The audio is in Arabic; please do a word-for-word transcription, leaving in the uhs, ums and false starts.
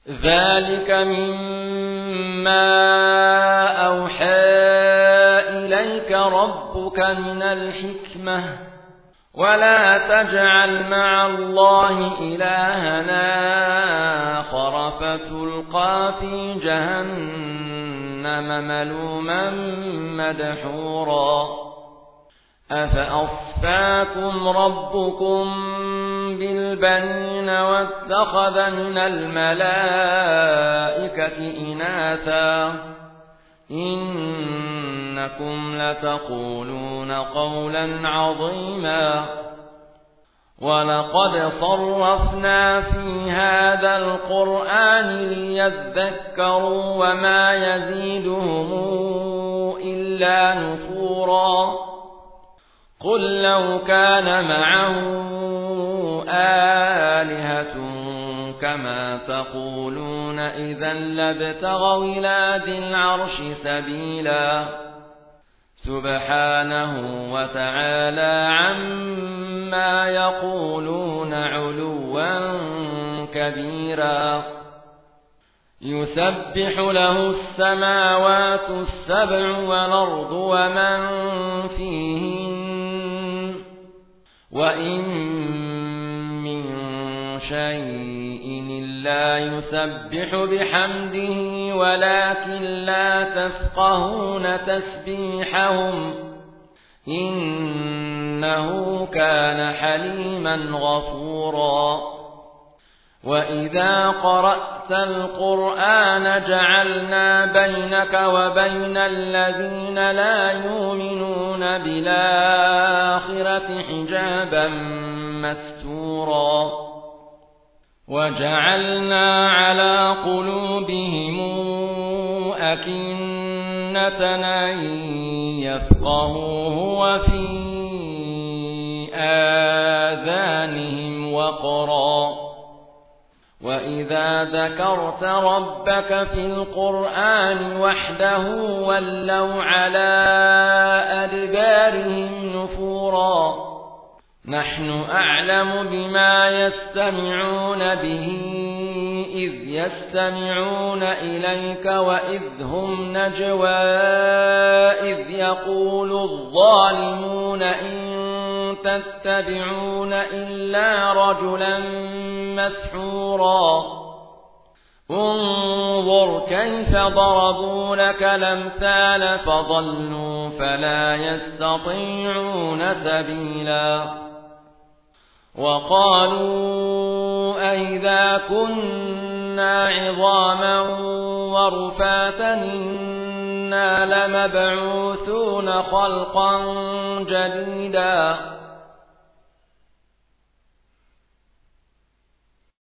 ذلك مما أوحى إليك ربك من الحكمة ولا تجعل مع الله إلهنا آخر فتلقى في جهنم ملوما مدحورا أفأصفاكم ربكم بالبنين واتخذ من الملائكة إناثا إنكم لتقولون قولا عظيما ولقد صرفنا في هذا القرآن ليذكروا وما يزيدهم إلا نفورا قل لو كان معه آلهة كما تقولون إذا لابتغوا إلى ذي العرش سبيلا سبحانه وتعالى عما يقولون علوا كبيرا يسبح له السماوات السبع والأرض ومن فيهن وإن من شيء إلا يسبح بحمده ولكن لا تفقهون تسبيحهم إنه كان حليما غفورا وإذا قرأت القرآن جعلنا بينك وبين الذين لا يؤمنون بالآخرة حجابا مستورا وجعلنا على قلوبهم أكنة أن يفقهوه وفي آذانهم وقرا وإذا ذكرت ربك في القرآن وحده ولوا على أدبارهم نفورا نحن أعلم بما يستمعون به إذ يستمعون إليك وإذ هم نجوى إذ يقول الظالمون إن تتبعون إلا رجلا مسحورا انظر كيف ضربوا لك الأمثال فضلوا فلا يستطيعون سبيلا وقالوا أئذا كنا عظاما ورفاتا إنا لمبعوثون خلقا جديدا